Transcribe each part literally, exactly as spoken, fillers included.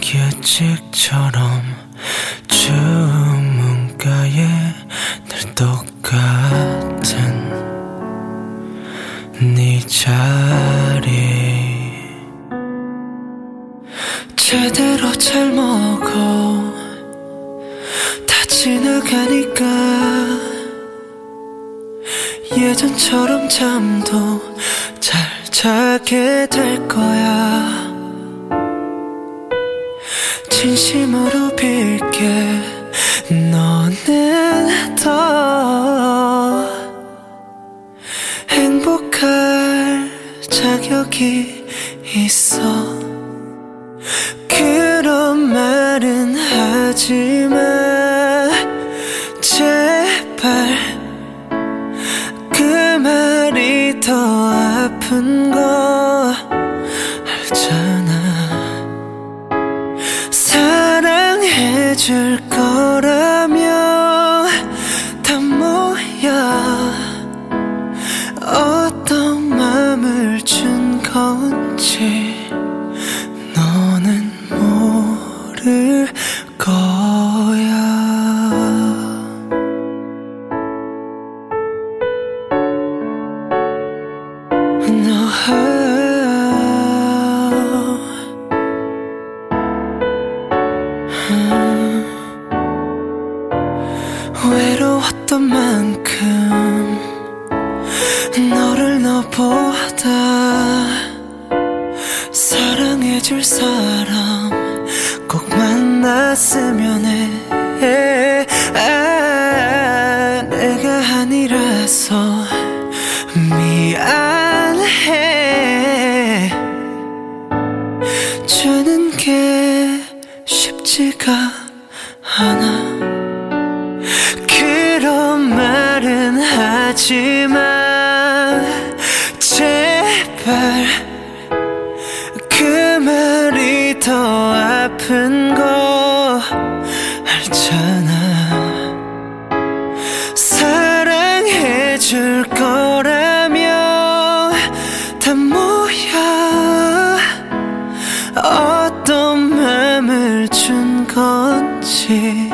규칙처럼 주문가에 늘 똑같은 네 자리 제대로 잘 먹어 다 지나가니까 예전처럼 잠도 잘 자게 될 거야. 진심으로 빌게 너는 더 행복할 자격이 있어. 그런 말은 하지마 제발. 그 말이 더 아픈 거 알잖아. 사랑해줄 거라면 다 뭐야. 어떤 맘을 준 건지 너는 모를 거야. No. 외로웠던 만큼 너를 너보다 사랑해줄 사람 꼭 만났으면 해. 아, 내가 아니라서 미안해. 주는 게 쉽지가 않아. 그런 말은 하지마 제발. 그 말이 더 아픈 거 알잖아. 사랑해줄 거라면 다 뭐야. 어떤 맘을 준 건지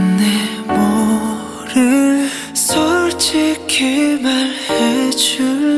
끝내 모를. 솔직히 말해줄